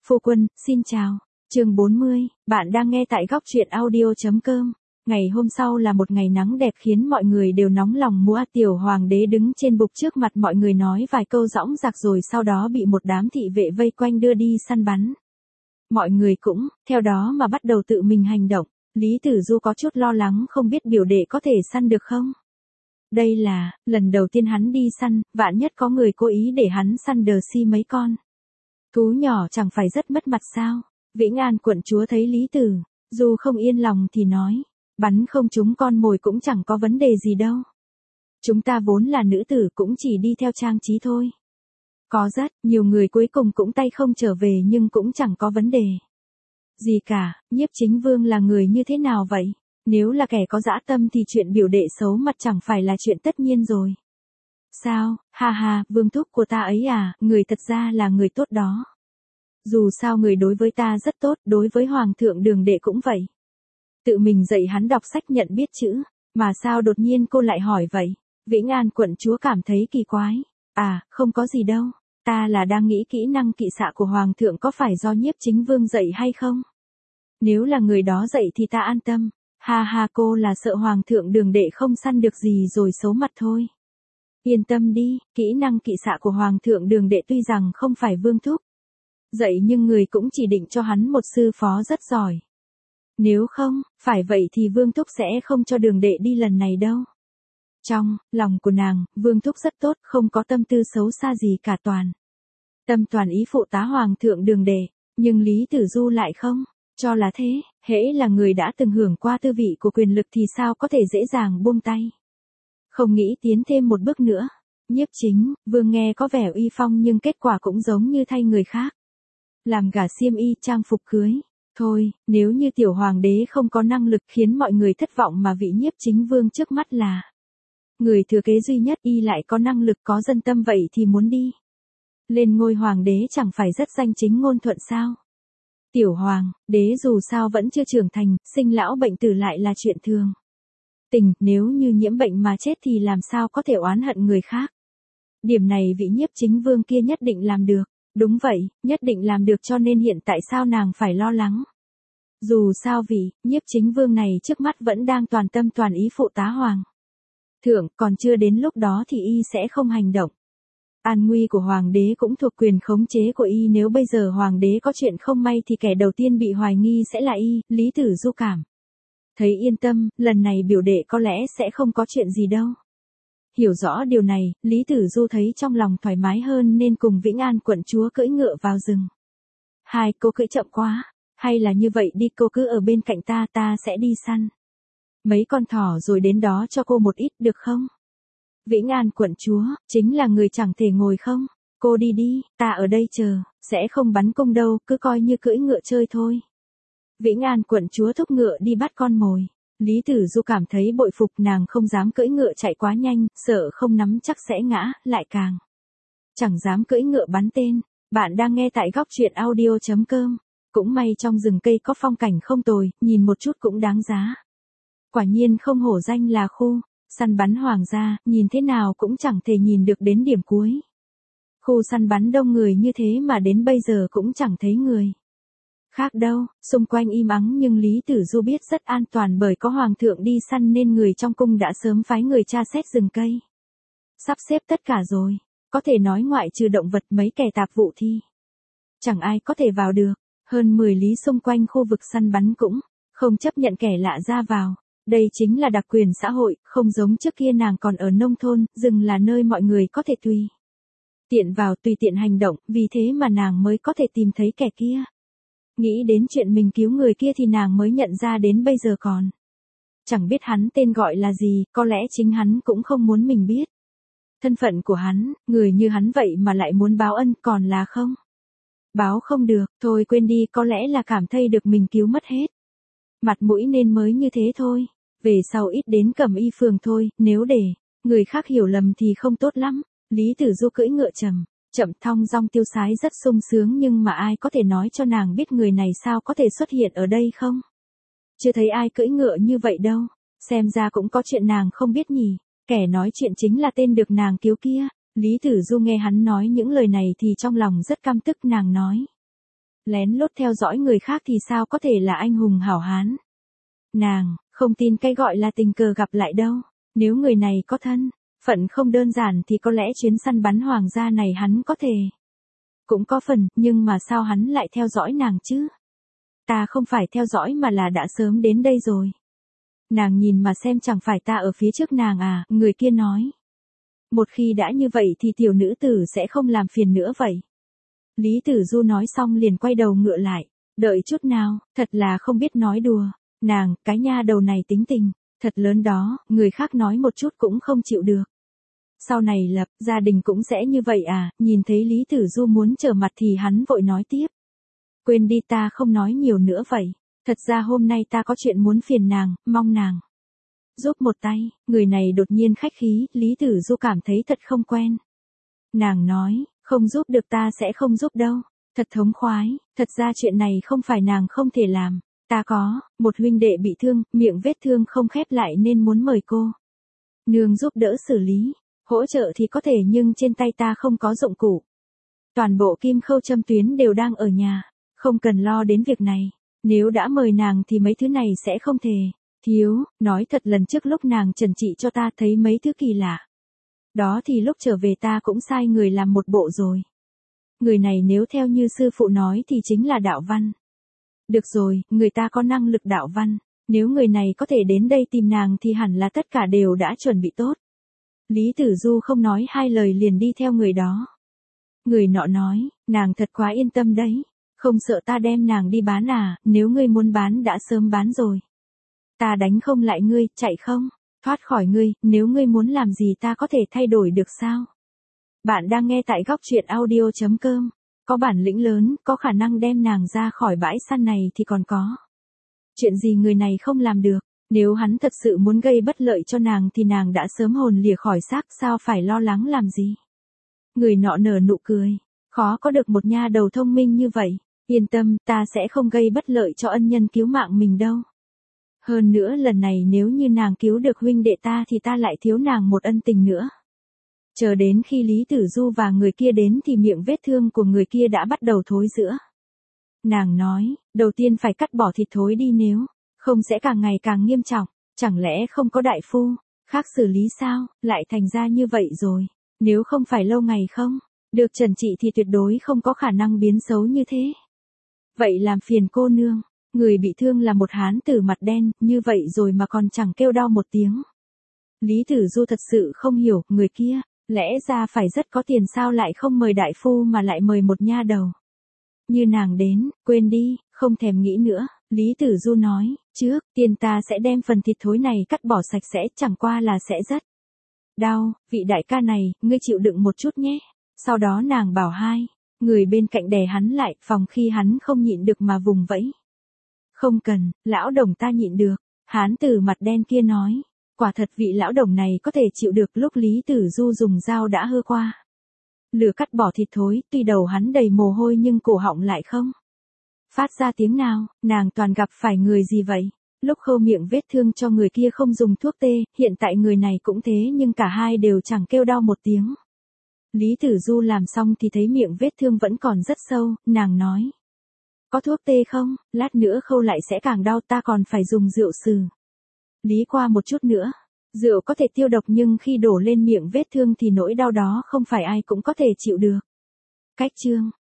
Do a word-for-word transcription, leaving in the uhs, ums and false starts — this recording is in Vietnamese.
Phu quân, xin chào. Chương bốn mươi, bạn đang nghe tại góc truyện audio chấm com. Ngày hôm sau là một ngày nắng đẹp khiến mọi người đều nóng lòng mua. Tiểu hoàng đế đứng trên bục trước mặt mọi người nói vài câu dõng dạc rồi sau đó bị một đám thị vệ vây quanh đưa đi săn bắn. Mọi người cũng, theo đó mà bắt đầu tự mình hành động. Lý Tử Du có chút lo lắng không biết biểu đệ có thể săn được không. Đây là, lần đầu tiên hắn đi săn, vạn nhất có người cố ý để hắn săn đờ si mấy con. Thú nhỏ chẳng phải rất mất mặt sao. Vĩnh An quận chúa thấy Lý Tử Du không yên lòng thì nói, bắn không trúng con mồi cũng chẳng có vấn đề gì đâu. Chúng ta vốn là nữ tử cũng chỉ đi theo trang trí thôi. Có rất nhiều người cuối cùng cũng tay không trở về nhưng cũng chẳng có vấn đề gì cả. Nhiếp Chính Vương là người như thế nào vậy? Nếu là kẻ có dã tâm thì chuyện biểu đệ xấu mặt chẳng phải là chuyện tất nhiên rồi. Sao, ha ha, vương thúc của ta ấy à, người thật ra là người tốt đó. Dù sao người đối với ta rất tốt, đối với hoàng thượng Đường đệ cũng vậy. Tự mình dạy hắn đọc sách nhận biết chữ, mà sao đột nhiên cô lại hỏi vậy? Vĩnh An quận chúa cảm thấy kỳ quái. À, không có gì đâu, ta là đang nghĩ kỹ năng kỵ xạ của hoàng thượng có phải do Nhiếp Chính Vương dạy hay không? Nếu là người đó dạy thì ta an tâm. Ha ha, cô là sợ hoàng thượng Đường đệ không săn được gì rồi xấu mặt thôi. Yên tâm đi, kỹ năng kỵ xạ của hoàng thượng Đường đệ tuy rằng không phải vương thúc dạy nhưng người cũng chỉ định cho hắn một sư phó rất giỏi. Nếu không, phải vậy thì vương thúc sẽ không cho Đường đệ đi lần này đâu. Trong lòng của nàng, vương thúc rất tốt, không có tâm tư xấu xa gì cả, toàn tâm toàn ý phụ tá hoàng thượng Đường đệ, nhưng Lý Tử Du lại không cho là thế. Hễ là người đã từng hưởng qua tư vị của quyền lực thì sao có thể dễ dàng buông tay. Không nghĩ tiến thêm một bước nữa. Nhiếp Chính Vương nghe có vẻ uy phong nhưng kết quả cũng giống như thay người khác làm gả xiêm y trang phục cưới. Thôi, nếu như tiểu hoàng đế không có năng lực khiến mọi người thất vọng mà vị Nhiếp Chính Vương trước mắt là người thừa kế duy nhất, y lại có năng lực có dân tâm vậy thì muốn đi lên ngôi hoàng đế chẳng phải rất danh chính ngôn thuận sao? Tiểu hoàng đế dù sao vẫn chưa trưởng thành, sinh lão bệnh tử lại là chuyện thường tình, nếu như nhiễm bệnh mà chết thì làm sao có thể oán hận người khác. Điểm này vị Nhiếp Chính Vương kia nhất định làm được. Đúng vậy, nhất định làm được, cho nên hiện tại sao nàng phải lo lắng. Dù sao vị Nhiếp Chính Vương này trước mắt vẫn đang toàn tâm toàn ý phụ tá hoàng thượng, còn chưa đến lúc đó thì y sẽ không hành động. An nguy của hoàng đế cũng thuộc quyền khống chế của y, nếu bây giờ hoàng đế có chuyện không may thì kẻ đầu tiên bị hoài nghi sẽ là y. Lý Tử Du cảm thấy yên tâm, lần này biểu đệ có lẽ sẽ không có chuyện gì đâu. Hiểu rõ điều này, Lý Tử Du thấy trong lòng thoải mái hơn nên cùng Vĩnh An quận chúa cưỡi ngựa vào rừng. Hai, cô cưỡi chậm quá, hay là như vậy đi, cô cứ ở bên cạnh ta, ta sẽ đi săn mấy con thỏ rồi đến đó cho cô một ít được không? Vĩnh An quận chúa, chính là người chẳng thể ngồi không? Cô đi đi, ta ở đây chờ, sẽ không bắn cung đâu, cứ coi như cưỡi ngựa chơi thôi. Vĩnh An quận chúa thúc ngựa đi bắt con mồi. Lý Tử Du cảm thấy bội phục, nàng không dám cưỡi ngựa chạy quá nhanh, sợ không nắm chắc sẽ ngã, lại càng chẳng dám cưỡi ngựa bắn tên. Bạn đang nghe tại góc truyện audio chấm com. Cũng may trong rừng cây có phong cảnh không tồi, nhìn một chút cũng đáng giá. Quả nhiên không hổ danh là khu săn bắn hoàng gia, nhìn thế nào cũng chẳng thể nhìn được đến điểm cuối. Khu săn bắn đông người như thế mà đến bây giờ cũng chẳng thấy người khác đâu, xung quanh im ắng nhưng Lý Tử Du biết rất an toàn bởi có hoàng thượng đi săn nên người trong cung đã sớm phái người tra xét rừng cây. Sắp xếp tất cả rồi, có thể nói ngoại trừ động vật mấy kẻ tạp vụ thì chẳng ai có thể vào được. Hơn mười lý xung quanh khu vực săn bắn cũng không chấp nhận kẻ lạ ra vào. Đây chính là đặc quyền xã hội, không giống trước kia nàng còn ở nông thôn, rừng là nơi mọi người có thể tùy tiện vào, tùy tiện hành động, vì thế mà nàng mới có thể tìm thấy kẻ kia. Nghĩ đến chuyện mình cứu người kia thì nàng mới nhận ra đến bây giờ còn chẳng biết hắn tên gọi là gì, có lẽ chính hắn cũng không muốn mình biết thân phận của hắn, người như hắn vậy mà lại muốn báo ân, còn là không báo không được, thôi quên đi, có lẽ là cảm thấy được mình cứu mất hết mặt mũi nên mới như thế thôi. Về sau ít đến Cẩm Y phường thôi, nếu để người khác hiểu lầm thì không tốt lắm. Lý Tử Du cưỡi ngựa trầm chậm thong dong tiêu sái rất sung sướng, nhưng mà ai có thể nói cho nàng biết người này sao có thể xuất hiện ở đây không? Chưa thấy ai cưỡi ngựa như vậy đâu, xem ra cũng có chuyện nàng không biết nhỉ. Kẻ nói chuyện chính là tên được nàng cứu kia. Lý Tử Du nghe hắn nói những lời này thì trong lòng rất căm tức, nàng nói. Lén lút theo dõi người khác thì sao có thể là anh hùng hảo hán. Nàng, không tin cái gọi là tình cờ gặp lại đâu. Nếu người này có thân, phận không đơn giản thì có lẽ chuyến săn bắn hoàng gia này hắn có thể. Cũng có phần, nhưng mà sao hắn lại theo dõi nàng chứ? Ta không phải theo dõi mà là đã sớm đến đây rồi. Nàng nhìn mà xem chẳng phải ta ở phía trước nàng à, người kia nói. Một khi đã như vậy thì tiểu nữ tử sẽ không làm phiền nữa vậy. Lý Tử Du nói xong liền quay đầu ngựa lại. Đợi chút nào, thật là không biết nói đùa. Nàng, cái nha đầu này tính tình, thật lớn đó, người khác nói một chút cũng không chịu được. Sau này lập, gia đình cũng sẽ như vậy à, nhìn thấy Lý Tử Du muốn trở mặt thì hắn vội nói tiếp. Quên đi ta không nói nhiều nữa vậy. Thật ra hôm nay ta có chuyện muốn phiền nàng, mong nàng giúp một tay. Người này đột nhiên khách khí, Lý Tử Du cảm thấy thật không quen. Nàng nói, không giúp được ta sẽ không giúp đâu. Thật thống khoái, thật ra chuyện này không phải nàng không thể làm. Ta có, một huynh đệ bị thương, miệng vết thương không khép lại nên muốn mời cô nương giúp đỡ xử lý. Hỗ trợ thì có thể nhưng trên tay ta không có dụng cụ. Toàn bộ kim khâu châm tuyến đều đang ở nhà, không cần lo đến việc này. Nếu đã mời nàng thì mấy thứ này sẽ không thể thiếu. Nói thật lần trước lúc nàng trần trị cho ta thấy mấy thứ kỳ lạ. Đó thì lúc trở về ta cũng sai người làm một bộ rồi. Người này nếu theo như sư phụ nói thì chính là đạo văn. Được rồi, người ta có năng lực đạo văn. Nếu người này có thể đến đây tìm nàng thì hẳn là tất cả đều đã chuẩn bị tốt. Lý Tử Du không nói hai lời liền đi theo người đó. Người nọ nói, nàng thật quá yên tâm đấy. Không sợ ta đem nàng đi bán à, nếu ngươi muốn bán đã sớm bán rồi. Ta đánh không lại ngươi, chạy không? Thoát khỏi ngươi, nếu ngươi muốn làm gì ta có thể thay đổi được sao? Bạn đang nghe tại góc truyện audio chấm com. Có bản lĩnh lớn, có khả năng đem nàng ra khỏi bãi săn này thì còn có. Chuyện gì người này không làm được, nếu hắn thật sự muốn gây bất lợi cho nàng thì nàng đã sớm hồn lìa khỏi xác, sao phải lo lắng làm gì. Người nọ nở nụ cười, khó có được một nha đầu thông minh như vậy, yên tâm, ta sẽ không gây bất lợi cho ân nhân cứu mạng mình đâu. Hơn nữa lần này nếu như nàng cứu được huynh đệ ta thì ta lại thiếu nàng một ân tình nữa. Chờ đến khi Lý Tử Du và người kia đến thì miệng vết thương của người kia đã bắt đầu thối rữa. Nàng nói, đầu tiên phải cắt bỏ thịt thối đi nếu không sẽ càng ngày càng nghiêm trọng, chẳng lẽ không có đại phu khác xử lý sao, lại thành ra như vậy rồi, nếu không phải lâu ngày không được trần trị thì tuyệt đối không có khả năng biến xấu như thế. Vậy làm phiền cô nương, người bị thương là một hán tử mặt đen, như vậy rồi mà còn chẳng kêu đau một tiếng. Lý Tử Du thật sự không hiểu, người kia, lẽ ra phải rất có tiền sao lại không mời đại phu mà lại mời một nha đầu. Như nàng đến, quên đi, không thèm nghĩ nữa, Lý Tử Du nói, trước tiên ta sẽ đem phần thịt thối này cắt bỏ sạch sẽ, chẳng qua là sẽ rất đau, vị đại ca này, ngươi chịu đựng một chút nhé. Sau đó nàng bảo hai người bên cạnh đè hắn lại, phòng khi hắn không nhịn được mà vùng vẫy. Không cần, lão đồng ta nhịn được, hán tử mặt đen kia nói. Quả thật vị lão đồng này có thể chịu được. Lúc Lý Tử Du dùng dao đã hơ qua lửa cắt bỏ thịt thối, tuy đầu hắn đầy mồ hôi nhưng cổ họng lại không phát ra tiếng nào. Nàng toàn gặp phải người gì vậy? Lúc khâu miệng vết thương cho người kia không dùng thuốc tê, hiện tại người này cũng thế nhưng cả hai đều chẳng kêu đau một tiếng. Lý Tử Du làm xong thì thấy miệng vết thương vẫn còn rất sâu, nàng nói. Có thuốc tê không? Lát nữa khâu lại sẽ càng đau, ta còn phải dùng rượu sừ lý qua một chút nữa. Rượu có thể tiêu độc nhưng khi đổ lên miệng vết thương thì nỗi đau đó không phải ai cũng có thể chịu được. Cách chương